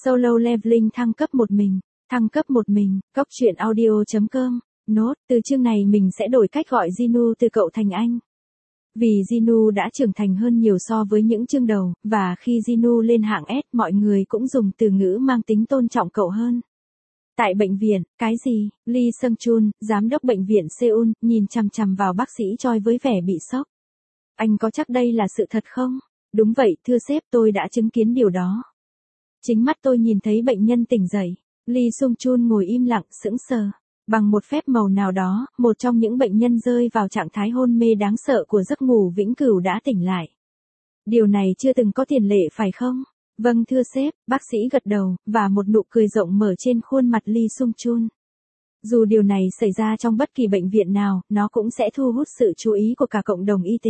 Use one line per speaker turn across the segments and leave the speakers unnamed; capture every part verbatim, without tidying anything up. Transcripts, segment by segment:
Solo Leveling thăng cấp một mình, thăng cấp một mình, Cóc truyện audio chấm com. Nốt, từ chương này mình sẽ đổi cách gọi Jinu từ cậu thành anh. Vì Jinu đã trưởng thành hơn nhiều so với những chương đầu, và khi Jinu lên hạng S mọi người cũng dùng từ ngữ mang tính tôn trọng cậu hơn. Tại bệnh viện, cái gì? Lee Seung Chun, giám đốc bệnh viện Seoul, nhìn chằm chằm vào bác sĩ Choi với vẻ bị sốc. Anh có chắc đây là sự thật không? Đúng vậy, thưa sếp, tôi đã chứng kiến điều đó. Chính mắt tôi nhìn thấy bệnh nhân tỉnh dậy. Lee Seung Chun ngồi im lặng, sững sờ. Bằng một phép màu nào đó, một trong những bệnh nhân rơi vào trạng thái hôn mê đáng sợ của giấc ngủ vĩnh cửu đã tỉnh lại. Điều này chưa từng có tiền lệ phải không? Vâng thưa sếp, bác sĩ gật đầu, và một nụ cười rộng mở trên khuôn mặt Lee Seung Chun. Dù điều này xảy ra trong bất kỳ bệnh viện nào, nó cũng sẽ thu hút sự chú ý của cả cộng đồng y tế.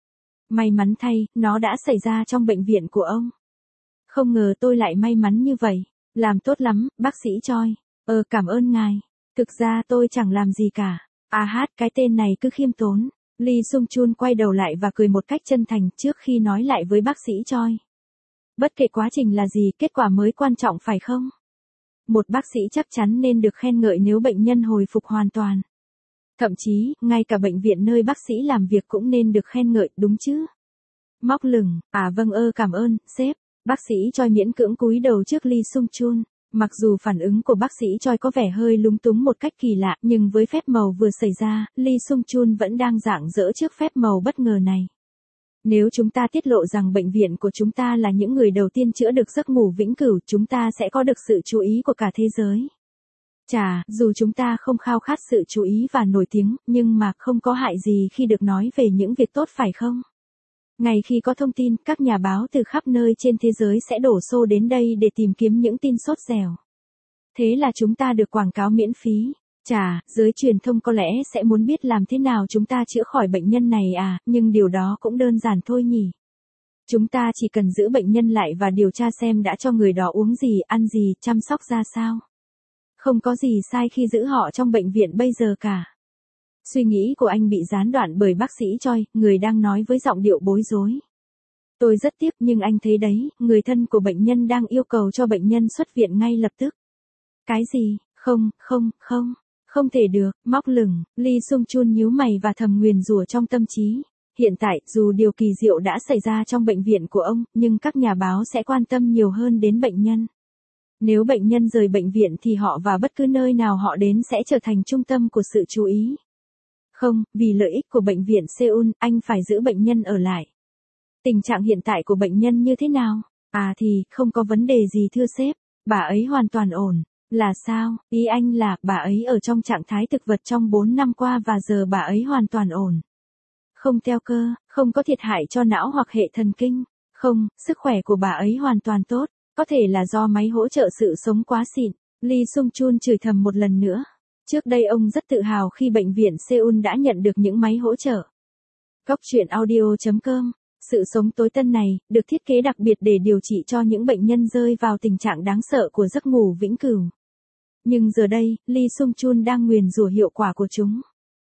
May mắn thay, nó đã xảy ra trong bệnh viện của ông. Không ngờ tôi lại may mắn như vậy. Làm tốt lắm, bác sĩ Choi. Ờ, cảm ơn ngài. Thực ra tôi chẳng làm gì cả. À hát, cái tên này cứ khiêm tốn. Lee Seung Chun quay đầu lại và cười một cách chân thành trước khi nói lại với bác sĩ Choi. Bất kể quá trình là gì, kết quả mới quan trọng phải không? Một bác sĩ chắc chắn nên được khen ngợi nếu bệnh nhân hồi phục hoàn toàn. Thậm chí, ngay cả bệnh viện nơi bác sĩ làm việc cũng nên được khen ngợi, đúng chứ? Móc lửng, à vâng ơ cảm ơn, sếp. Bác sĩ Choi miễn cưỡng cúi đầu trước Lee Seung Chun. Mặc dù phản ứng của bác sĩ Choi có vẻ hơi lúng túng một cách kỳ lạ, nhưng với phép màu vừa xảy ra, Lee Seung Chun vẫn đang rạng rỡ trước phép màu bất ngờ này. Nếu chúng ta tiết lộ rằng bệnh viện của chúng ta là những người đầu tiên chữa được giấc ngủ vĩnh cửu, chúng ta sẽ có được sự chú ý của cả thế giới. Chà, dù chúng ta không khao khát sự chú ý và nổi tiếng, nhưng mà không có hại gì khi được nói về những việc tốt phải không? Ngay khi có thông tin, các nhà báo từ khắp nơi trên thế giới sẽ đổ xô đến đây để tìm kiếm những tin sốt dẻo. Thế là chúng ta được quảng cáo miễn phí. Chà, giới truyền thông có lẽ sẽ muốn biết làm thế nào chúng ta chữa khỏi bệnh nhân này à, nhưng điều đó cũng đơn giản thôi nhỉ. Chúng ta chỉ cần giữ bệnh nhân lại và điều tra xem đã cho người đó uống gì, ăn gì, chăm sóc ra sao. Không có gì sai khi giữ họ trong bệnh viện bây giờ cả. Suy nghĩ của anh bị gián đoạn bởi bác sĩ Choi, người đang nói với giọng điệu bối rối. Tôi rất tiếc nhưng anh thấy đấy, người thân của bệnh nhân đang yêu cầu cho bệnh nhân xuất viện ngay lập tức. Cái gì? Không, không, không. Không thể được, móc lửng, Lee Seung Chun nhíu mày và thầm nguyền rủa trong tâm trí. Hiện tại, dù điều kỳ diệu đã xảy ra trong bệnh viện của ông, nhưng các nhà báo sẽ quan tâm nhiều hơn đến bệnh nhân. Nếu bệnh nhân rời bệnh viện thì họ và bất cứ nơi nào họ đến sẽ trở thành trung tâm của sự chú ý. Không, vì lợi ích của bệnh viện Seoul, anh phải giữ bệnh nhân ở lại. Tình trạng hiện tại của bệnh nhân như thế nào? À thì, không có vấn đề gì thưa sếp, bà ấy hoàn toàn ổn. Là sao? Ý anh là, bà ấy ở trong trạng thái thực vật trong bốn năm qua và giờ bà ấy hoàn toàn ổn. Không teo cơ, không có thiệt hại cho não hoặc hệ thần kinh. Không, sức khỏe của bà ấy hoàn toàn tốt. Có thể là do máy hỗ trợ sự sống quá xịn. Lee Seung Chun chửi thầm một lần nữa. Trước đây ông rất tự hào khi bệnh viện Seoul đã nhận được những máy hỗ trợ. Cóc truyện audio chấm com. Sự sống tối tân này, được thiết kế đặc biệt để điều trị cho những bệnh nhân rơi vào tình trạng đáng sợ của giấc ngủ vĩnh cửu. Nhưng giờ đây, Lee Seung Chun đang nguyền rủa hiệu quả của chúng.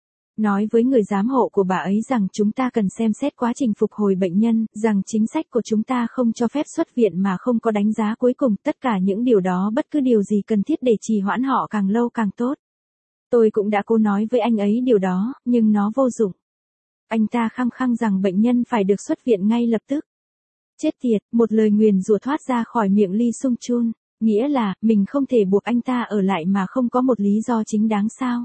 Nói với người giám hộ của bà ấy rằng chúng ta cần xem xét quá trình phục hồi bệnh nhân, rằng chính sách của chúng ta không cho phép xuất viện mà không có đánh giá cuối cùng, tất cả những điều đó bất cứ điều gì cần thiết để trì hoãn họ càng lâu càng tốt. Tôi cũng đã cố nói với anh ấy điều đó, nhưng nó vô dụng. Anh ta khăng khăng rằng bệnh nhân phải được xuất viện ngay lập tức. Chết tiệt, một lời nguyền rủa thoát ra khỏi miệng Lee Seung Chun, nghĩa là, mình không thể buộc anh ta ở lại mà không có một lý do chính đáng sao.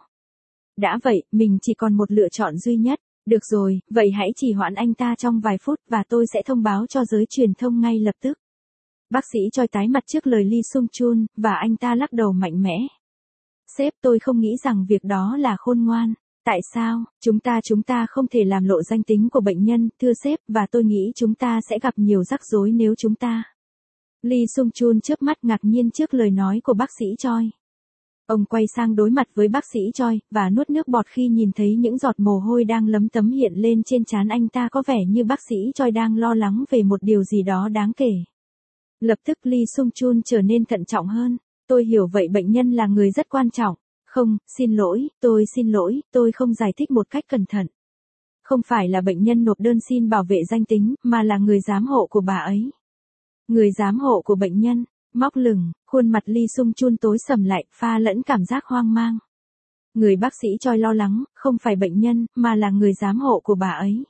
Đã vậy, mình chỉ còn một lựa chọn duy nhất. Được rồi, vậy hãy trì hoãn anh ta trong vài phút và tôi sẽ thông báo cho giới truyền thông ngay lập tức. Bác sĩ Choi tái mặt trước lời Lee Seung Chun, và anh ta lắc đầu mạnh mẽ. Sếp, tôi không nghĩ rằng việc đó là khôn ngoan. Tại sao? Chúng ta chúng ta không thể làm lộ danh tính của bệnh nhân, thưa sếp, và tôi nghĩ chúng ta sẽ gặp nhiều rắc rối nếu chúng ta. Lee Seung Chun chớp mắt ngạc nhiên trước lời nói của bác sĩ Choi. Ông quay sang đối mặt với bác sĩ Choi, và nuốt nước bọt khi nhìn thấy những giọt mồ hôi đang lấm tấm hiện lên trên trán anh ta, có vẻ như bác sĩ Choi đang lo lắng về một điều gì đó đáng kể. Lập tức Lee Seung Chun trở nên thận trọng hơn. Tôi hiểu vậy, bệnh nhân là người rất quan trọng. Không, xin lỗi, tôi xin lỗi, tôi không giải thích một cách cẩn thận. Không phải là bệnh nhân nộp đơn xin bảo vệ danh tính, mà là người giám hộ của bà ấy. Người giám hộ của bệnh nhân. Móc lửng, khuôn mặt Lee Sung Chun tối sầm lại, pha lẫn cảm giác hoang mang. Người bác sĩ Choi lo lắng, không phải bệnh nhân, mà là người giám hộ của bà ấy.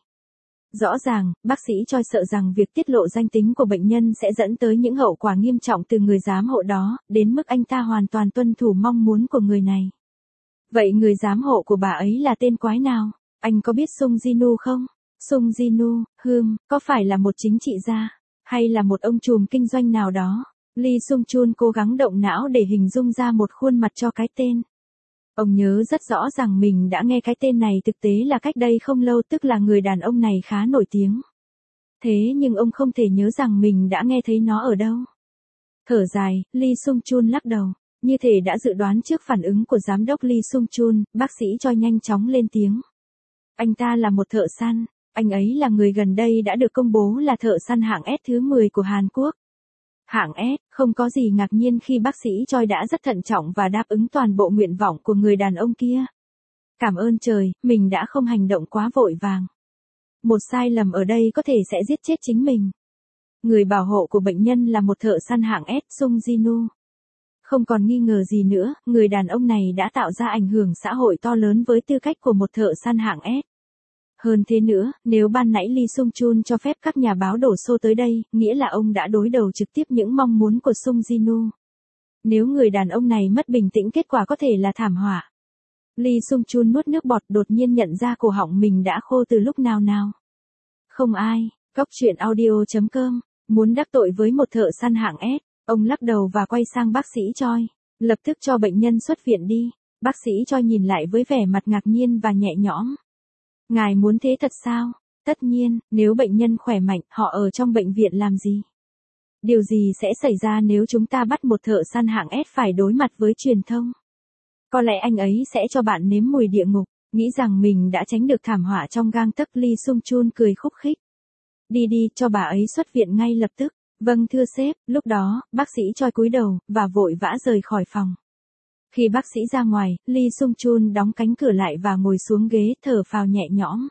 Rõ ràng, bác sĩ Choi sợ rằng việc tiết lộ danh tính của bệnh nhân sẽ dẫn tới những hậu quả nghiêm trọng từ người giám hộ đó, đến mức anh ta hoàn toàn tuân thủ mong muốn của người này. Vậy người giám hộ của bà ấy là tên quái nào? Anh có biết Sung Ji-nu không? Sung Ji-nu, hừm, có phải là một chính trị gia, hay là một ông trùm kinh doanh nào đó? Lee Sung Chun cố gắng động não để hình dung ra một khuôn mặt cho cái tên. Ông nhớ rất rõ rằng mình đã nghe cái tên này thực tế là cách đây không lâu, tức là người đàn ông này khá nổi tiếng. Thế nhưng ông không thể nhớ rằng mình đã nghe thấy nó ở đâu. Thở dài, Lee Sung Chun lắc đầu. Như thể đã dự đoán trước phản ứng của giám đốc Lee Sung Chun, bác sĩ Choi nhanh chóng lên tiếng. Anh ta là một thợ săn, anh ấy là người gần đây đã được công bố là thợ săn hạng S thứ mười của Hàn Quốc. Hạng S, không có gì ngạc nhiên khi bác sĩ Choi đã rất thận trọng và đáp ứng toàn bộ nguyện vọng của người đàn ông kia. Cảm ơn trời, mình đã không hành động quá vội vàng. Một sai lầm ở đây có thể sẽ giết chết chính mình. Người bảo hộ của bệnh nhân là một thợ săn hạng S, Sung Ji-nu. Không còn nghi ngờ gì nữa, người đàn ông này đã tạo ra ảnh hưởng xã hội to lớn với tư cách của một thợ săn hạng S. Hơn thế nữa, nếu ban nãy Lee Sung Chun cho phép các nhà báo đổ xô tới đây, nghĩa là ông đã đối đầu trực tiếp những mong muốn của Sung Ji-nu. Nếu người đàn ông này mất bình tĩnh, kết quả có thể là thảm họa. Lee Sung Chun nuốt nước bọt, đột nhiên nhận ra cổ họng mình đã khô từ lúc nào nào. Không ai, Cóc Truyện Audio chấm com, muốn đắc tội với một thợ săn hạng S. Ông lắc đầu và quay sang bác sĩ Choi. Lập tức cho bệnh nhân xuất viện đi. Bác sĩ Choi nhìn lại với vẻ mặt ngạc nhiên và nhẹ nhõm. Ngài muốn thế thật sao? Tất nhiên, nếu bệnh nhân khỏe mạnh, họ ở trong bệnh viện làm gì? Điều gì sẽ xảy ra nếu chúng ta bắt một thợ săn hạng S phải đối mặt với truyền thông? Có lẽ anh ấy sẽ cho bạn nếm mùi địa ngục, nghĩ rằng mình đã tránh được thảm họa trong gang tấc. Lee Sung Chun cười khúc khích. Đi đi, cho bà ấy xuất viện ngay lập tức. Vâng thưa sếp. Lúc đó, bác sĩ Choi cúi đầu, và vội vã rời khỏi phòng. Khi bác sĩ ra ngoài, Lee Sung Chun đóng cánh cửa lại và ngồi xuống ghế, thở phào nhẹ nhõm.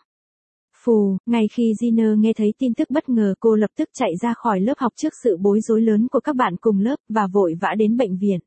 Phù, ngay khi Jiner nghe thấy tin tức bất ngờ, cô lập tức chạy ra khỏi lớp học trước sự bối rối lớn của các bạn cùng lớp, và vội vã đến bệnh viện.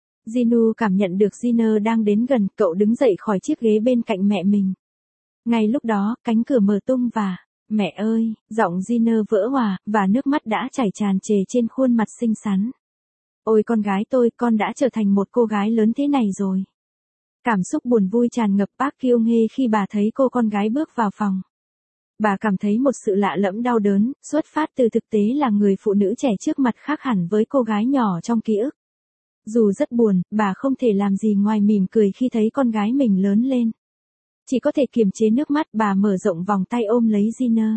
Jinu cảm nhận được Jiner đang đến gần, cậu đứng dậy khỏi chiếc ghế bên cạnh mẹ mình. Ngay lúc đó, cánh cửa mở tung và... Mẹ ơi, giọng Jiner vỡ hòa, và nước mắt đã chảy tràn trề trên khuôn mặt xinh xắn. Ôi con gái tôi, con đã trở thành một cô gái lớn thế này rồi. Cảm xúc buồn vui tràn ngập Park Kyung-hee khi bà thấy cô con gái bước vào phòng. Bà cảm thấy một sự lạ lẫm đau đớn, xuất phát từ thực tế là người phụ nữ trẻ trước mặt khác hẳn với cô gái nhỏ trong ký ức. Dù rất buồn, bà không thể làm gì ngoài mỉm cười khi thấy con gái mình lớn lên. Chỉ có thể kiềm chế nước mắt, bà mở rộng vòng tay ôm lấy Jiner.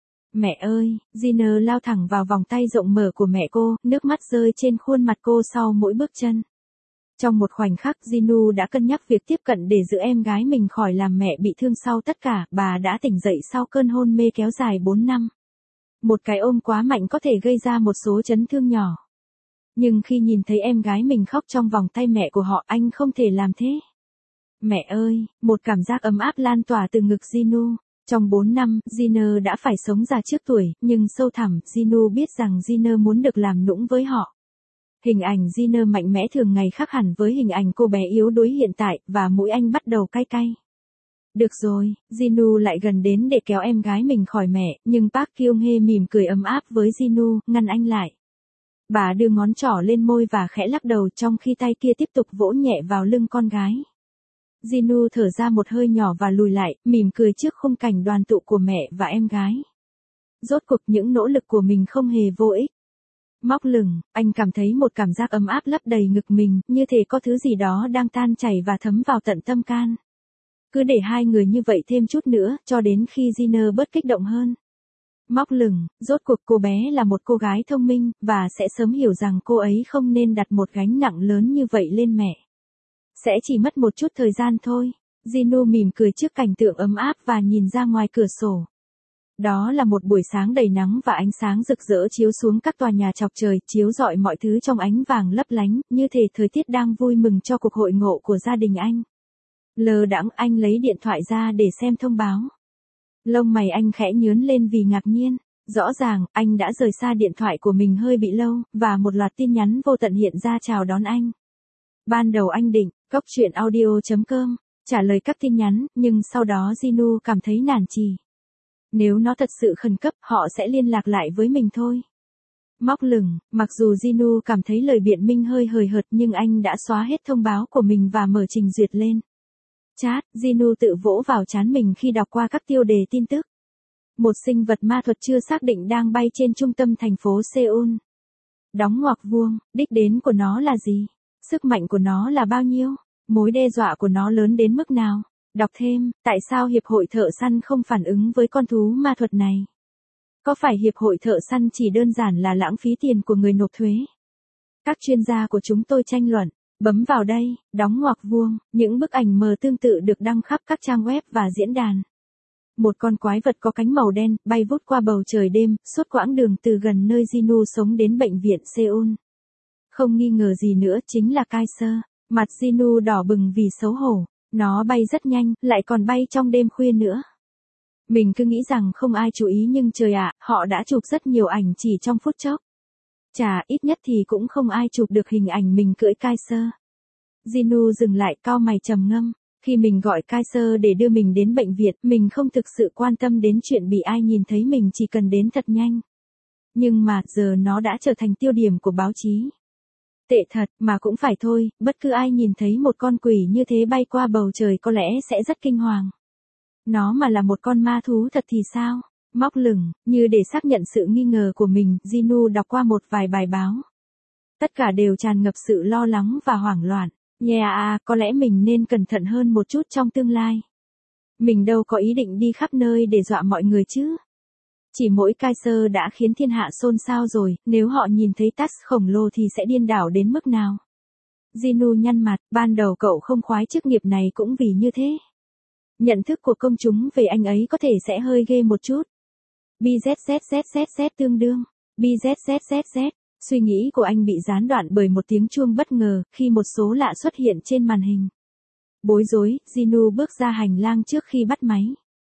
Mẹ ơi, Jiner lao thẳng vào vòng tay rộng mở của mẹ cô, nước mắt rơi trên khuôn mặt cô sau mỗi bước chân. Trong một khoảnh khắc, Jinu đã cân nhắc việc tiếp cận để giữ em gái mình khỏi làm mẹ bị thương sau tất cả. Bà đã tỉnh dậy sau cơn hôn mê kéo dài bốn năm. Một cái ôm quá mạnh có thể gây ra một số chấn thương nhỏ. Nhưng khi nhìn thấy em gái mình khóc trong vòng tay mẹ của họ, anh không thể làm thế. Mẹ ơi, một cảm giác ấm áp lan tỏa từ ngực Jinu. Trong bốn năm, Jiner đã phải sống già trước tuổi, nhưng sâu thẳm, Jinu biết rằng Jiner muốn được làm nũng với họ. Hình ảnh Jiner mạnh mẽ thường ngày khác hẳn với hình ảnh cô bé yếu đuối hiện tại, và mũi anh bắt đầu cay cay. Được rồi, Jinu lại gần đến để kéo em gái mình khỏi mẹ, nhưng Park Kyung-hee mỉm cười ấm áp với Jinu, ngăn anh lại. Bà đưa ngón trỏ lên môi và khẽ lắc đầu trong khi tay kia tiếp tục vỗ nhẹ vào lưng con gái. Jinu thở ra một hơi nhỏ và lùi lại, mỉm cười trước khung cảnh đoàn tụ của mẹ và em gái. Rốt cuộc những nỗ lực của mình không hề vô ích. Móc lửng, anh cảm thấy một cảm giác ấm áp lấp đầy ngực mình, như thể có thứ gì đó đang tan chảy và thấm vào tận tâm can. Cứ để hai người như vậy thêm chút nữa, cho đến khi Jiner bớt kích động hơn. Móc lửng, rốt cuộc cô bé là một cô gái thông minh, và sẽ sớm hiểu rằng cô ấy không nên đặt một gánh nặng lớn như vậy lên mẹ. Sẽ chỉ mất một chút thời gian thôi. Jinu mỉm cười trước cảnh tượng ấm áp và nhìn ra ngoài cửa sổ. Đó là một buổi sáng đầy nắng và ánh sáng rực rỡ chiếu xuống các tòa nhà chọc trời, chiếu rọi mọi thứ trong ánh vàng lấp lánh, như thể thời tiết đang vui mừng cho cuộc hội ngộ của gia đình anh. Lờ đãng anh lấy điện thoại ra để xem thông báo. Lông mày anh khẽ nhướng lên vì ngạc nhiên. Rõ ràng, anh đã rời xa điện thoại của mình hơi bị lâu, và một loạt tin nhắn vô tận hiện ra chào đón anh. Ban đầu anh định, góc chuyện audio.com, trả lời các tin nhắn, nhưng sau đó Jinu cảm thấy nản trì. Nếu nó thật sự khẩn cấp, họ sẽ liên lạc lại với mình thôi. Móc lửng, mặc dù Jinu cảm thấy lời biện minh hơi hời hợt nhưng anh đã xóa hết thông báo của mình và mở trình duyệt lên. Chat, Jinu tự vỗ vào trán mình khi đọc qua các tiêu đề tin tức. Một sinh vật ma thuật chưa xác định đang bay trên trung tâm thành phố Seoul. Đóng ngoặc vuông, đích đến của nó là gì? Sức mạnh của nó là bao nhiêu? Mối đe dọa của nó lớn đến mức nào? Đọc thêm, tại sao Hiệp hội Thợ Săn không phản ứng với con thú ma thuật này? Có phải Hiệp hội Thợ Săn chỉ đơn giản là lãng phí tiền của người nộp thuế? Các chuyên gia của chúng tôi tranh luận. Bấm vào đây, đóng ngoặc vuông, những bức ảnh mờ tương tự được đăng khắp các trang web và diễn đàn. Một con quái vật có cánh màu đen, bay vút qua bầu trời đêm, suốt quãng đường từ gần nơi Jinu sống đến bệnh viện Seoul. Không nghi ngờ gì nữa chính là Kaiser. Mặt Jinu đỏ bừng vì xấu hổ. Nó bay rất nhanh, lại còn bay trong đêm khuya nữa. Mình cứ nghĩ rằng không ai chú ý nhưng trời ạ, họ đã chụp rất nhiều ảnh chỉ trong phút chốc. Chà, ít nhất thì cũng không ai chụp được hình ảnh mình cưỡi Kaiser. Jinu dừng lại cau mày trầm ngâm. Khi mình gọi Kaiser để đưa mình đến bệnh viện, mình không thực sự quan tâm đến chuyện bị ai nhìn thấy, mình chỉ cần đến thật nhanh. Nhưng mà giờ nó đã trở thành tiêu điểm của báo chí. Tệ thật, mà cũng phải thôi, bất cứ ai nhìn thấy một con quỷ như thế bay qua bầu trời có lẽ sẽ rất kinh hoàng. Nó mà là một con ma thú thật thì sao? Móc lửng, như để xác nhận sự nghi ngờ của mình, Jinu đọc qua một vài bài báo. Tất cả đều tràn ngập sự lo lắng và hoảng loạn. Yeah, à, có lẽ mình nên cẩn thận hơn một chút trong tương lai. Mình đâu có ý định đi khắp nơi để dọa mọi người chứ. Chỉ mỗi Kaiser đã khiến thiên hạ xôn xao rồi, nếu họ nhìn thấy Tax khổng lồ thì sẽ điên đảo đến mức nào. Jinu nhăn mặt, ban đầu cậu không khoái chức nghiệp này cũng vì như thế. Nhận thức của công chúng về anh ấy có thể sẽ hơi ghê một chút. bzzzzz tương đương. bzzzzz. Suy nghĩ của anh bị gián đoạn bởi một tiếng chuông bất ngờ, khi một số lạ xuất hiện trên màn hình. Bối rối, Jinu bước ra hành lang trước khi bắt máy.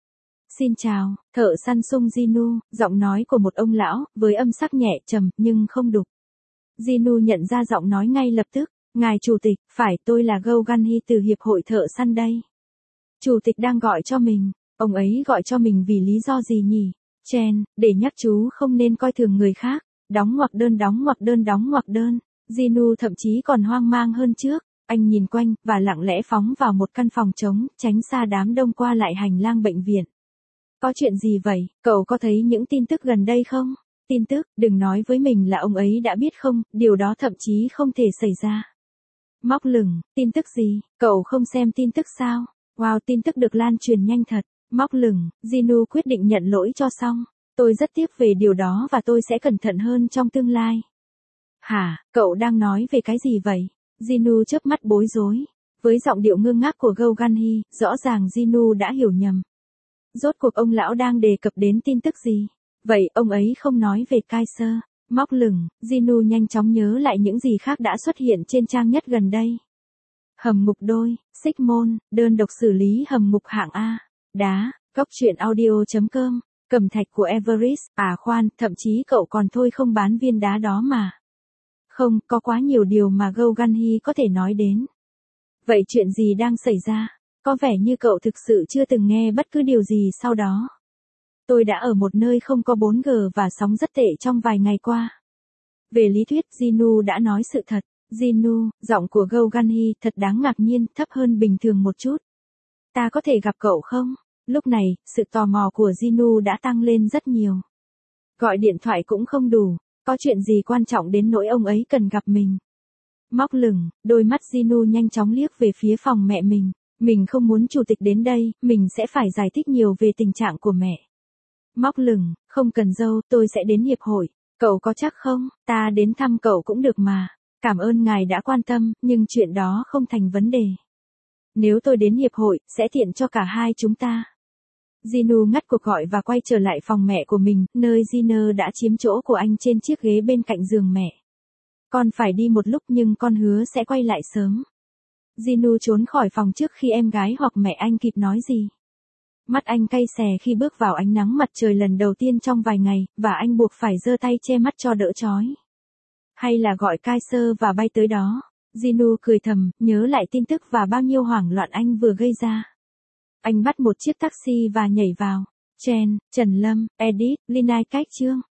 Xin chào, thợ săn sung Jinu, giọng nói của một ông lão, với âm sắc nhẹ trầm, nhưng không đục. Jinu nhận ra giọng nói ngay lập tức. Ngài chủ tịch, phải, tôi là Go Gun-hee từ Hiệp hội Thợ Săn đây. Chủ tịch đang gọi cho mình. Ông ấy gọi cho mình vì lý do gì nhỉ? Chen, để nhắc chú không nên coi thường người khác. Đóng ngoặc đơn đóng ngoặc đơn đóng ngoặc đơn. Jinu thậm chí còn hoang mang hơn trước. Anh nhìn quanh, và lặng lẽ phóng vào một căn phòng trống, tránh xa đám đông qua lại hành lang bệnh viện. Có chuyện gì vậy? Cậu có thấy những tin tức gần đây không? Tin tức, đừng nói với mình là ông ấy đã biết không, điều đó thậm chí không thể xảy ra. Móc lửng, tin tức gì? Cậu không xem tin tức sao? Wow, tin tức được lan truyền nhanh thật. Móc lửng, Jinu quyết định nhận lỗi cho xong. Tôi rất tiếc về điều đó và tôi sẽ cẩn thận hơn trong tương lai. Hả, cậu đang nói về cái gì vậy? Jinu chớp mắt bối rối. Với giọng điệu ngơ ngác của Go Gun-hee, rõ ràng Jinu đã hiểu nhầm. Rốt cuộc ông lão đang đề cập đến tin tức gì? Vậy ông ấy không nói về Kaiser. Móc lửng, Jinu nhanh chóng nhớ lại những gì khác đã xuất hiện trên trang nhất gần đây. Hầm ngục đôi, xích môn, đơn độc xử lý hầm ngục hạng A. Đá, góc chuyện audio.com, cẩm thạch của Everest. À khoan, thậm chí cậu còn thôi không bán viên đá đó mà. Không, có quá nhiều điều mà Go Gun-hee có thể nói đến. Vậy chuyện gì đang xảy ra? Có vẻ như cậu thực sự chưa từng nghe bất cứ điều gì sau đó. Tôi đã ở một nơi không có bốn G và sóng rất tệ trong vài ngày qua. Về lý thuyết, Jinu đã nói sự thật. Jinu, giọng của Go Gun-hee thật đáng ngạc nhiên, thấp hơn bình thường một chút. Ta có thể gặp cậu không? Lúc này, sự tò mò của Jinu đã tăng lên rất nhiều. Gọi điện thoại cũng không đủ. Có chuyện gì quan trọng đến nỗi ông ấy cần gặp mình? Móc lửng, đôi mắt Jinu nhanh chóng liếc về phía phòng mẹ mình. Mình không muốn chủ tịch đến đây, mình sẽ phải giải thích nhiều về tình trạng của mẹ. Móc lửng, không cần dâu, tôi sẽ đến hiệp hội. Cậu có chắc không? Ta đến thăm cậu cũng được mà. Cảm ơn ngài đã quan tâm, nhưng chuyện đó không thành vấn đề. Nếu tôi đến hiệp hội, sẽ tiện cho cả hai chúng ta. Jinu ngắt cuộc gọi và quay trở lại phòng mẹ của mình, nơi Jiner đã chiếm chỗ của anh trên chiếc ghế bên cạnh giường mẹ. Con phải đi một lúc nhưng con hứa sẽ quay lại sớm. Jinu trốn khỏi phòng trước khi em gái hoặc mẹ anh kịp nói gì. Mắt anh cay xè khi bước vào ánh nắng mặt trời lần đầu tiên trong vài ngày, và anh buộc phải giơ tay che mắt cho đỡ chói. Hay là gọi Kaiser và bay tới đó. Jinu cười thầm, nhớ lại tin tức và bao nhiêu hoảng loạn anh vừa gây ra. Anh bắt một chiếc taxi và nhảy vào. Chen, Trần Lâm, Edit, Linai Cách Trương.